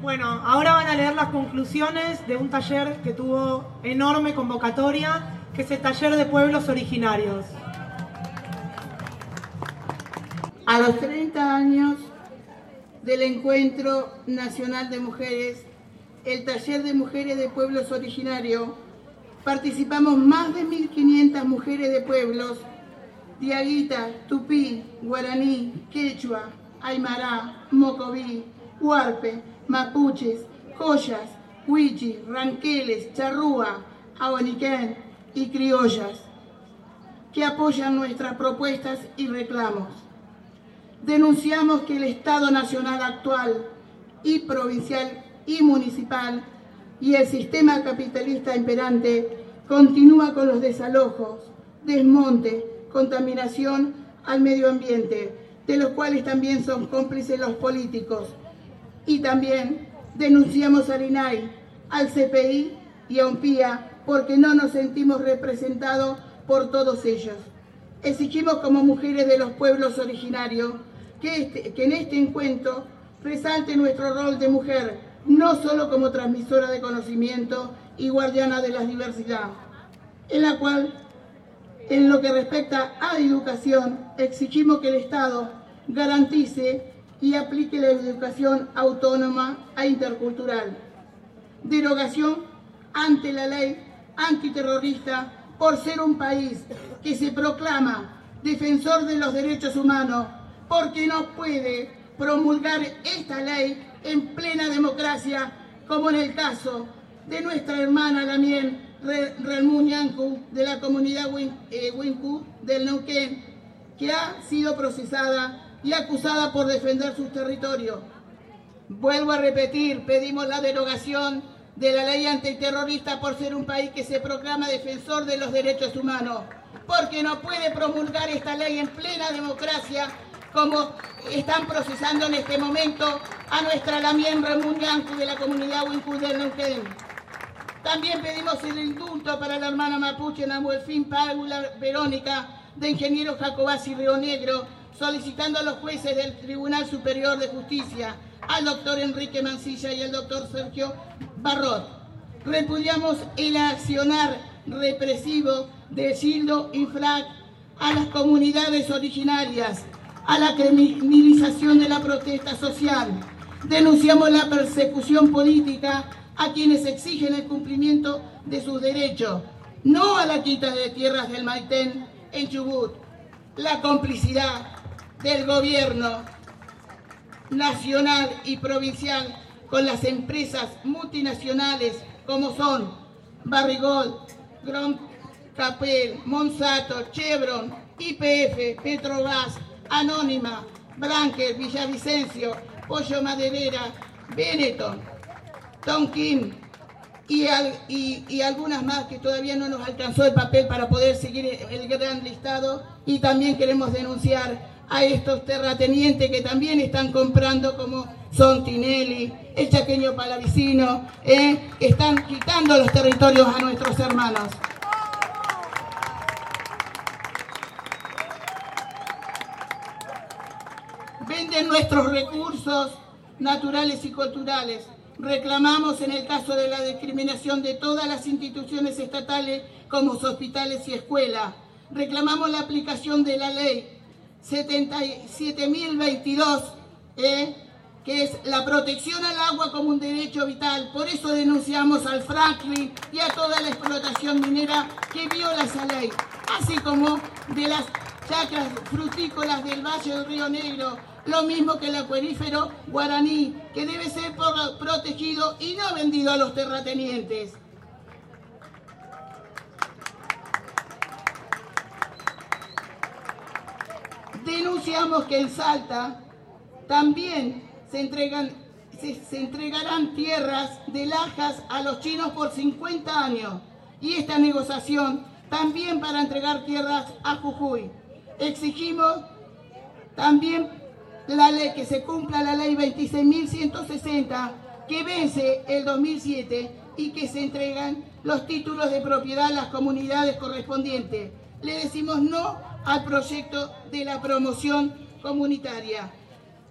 Bueno, ahora van a leer las conclusiones de un taller que tuvo enorme convocatoria, que es el taller de pueblos originarios. A los 30 años del Encuentro Nacional de Mujeres, el taller de mujeres de pueblos originarios, participamos más de 1.500 mujeres de pueblos: Diaguita, Tupí, Guaraní, Quechua, Aymara, Mocoví, Huarpe, Mapuches, Collas, Huichi, Ranqueles, Charrúa, Aboniquén y criollas, que apoyan nuestras propuestas y reclamos. Denunciamos que el Estado nacional actual y provincial y municipal y el sistema capitalista imperante continúa con los desalojos, desmonte, contaminación al medio ambiente, de los cuales también son cómplices los políticos. Y también denunciamos al INAI, al CPI y a UNPIA porque no nos sentimos representados por todos ellos. Exigimos como mujeres de los pueblos originarios que en este encuentro resalte nuestro rol de mujer, no solo como transmisora de conocimiento y guardiana de la diversidad, en la cual, en lo que respecta a educación, exigimos que el Estado garantice y aplique la educación autónoma e intercultural. Derogación ante la ley antiterrorista por ser un país que se proclama defensor de los derechos humanos, porque no puede promulgar esta ley en plena democracia, como en el caso de nuestra hermana Lamien Relmuñancu de la comunidad Huincu del Neuquén, que ha sido procesada y acusada por defender sus territorios. Vuelvo a repetir, pedimos la derogación de la ley antiterrorista por ser un país que se proclama defensor de los derechos humanos, porque no puede promulgar esta ley en plena democracia, como están procesando en este momento a nuestra Lamien Relmuñancu de la comunidad Huincu del Neuquén. También pedimos el indulto para la hermana mapuche Nahuelfín Paula Verónica de Ingeniero Jacobasi Río Negro, solicitando a los jueces del Tribunal Superior de Justicia, al doctor Enrique Mancilla y al doctor Sergio Barrot. Repudiamos el accionar represivo de Gildo Infrac a las comunidades originarias, a la criminalización de la protesta social. Denunciamos la persecución política a quienes exigen el cumplimiento de sus derechos, no a la quita de tierras del Maitén en Chubut. La complicidad del gobierno nacional y provincial con las empresas multinacionales como son Barrigold, Grand Capel, Monsanto, Chevron, YPF, Petrobras, Anónima, Branker, Villavicencio, Pollo Maderera, Benetton, Tonkin y algunas más que todavía no nos alcanzó el papel para poder seguir el gran listado. Y también queremos denunciar a estos terratenientes que también están comprando, como son Tinelli, el Chaqueño Palavicino, que están quitando los territorios a nuestros hermanos. Venden nuestros recursos naturales y culturales. Reclamamos en el caso de la discriminación de todas las instituciones estatales como hospitales y escuelas. Reclamamos la aplicación de la ley 77.022, que es la protección al agua como un derecho vital. Por eso denunciamos al fracking y a toda la explotación minera que viola esa ley, así como de las chacras frutícolas del Valle del Río Negro, lo mismo que el acuífero Guaraní, que debe ser protegido y no vendido a los terratenientes. Denunciamos que en Salta también se entregarán tierras de lajas a los chinos por 50 años y esta negociación también para entregar tierras a Jujuy. Exigimos también que se cumpla la ley 26.160 que vence el 2007 y que se entregan los títulos de propiedad a las comunidades correspondientes. Le decimos no al proyecto de la promoción comunitaria.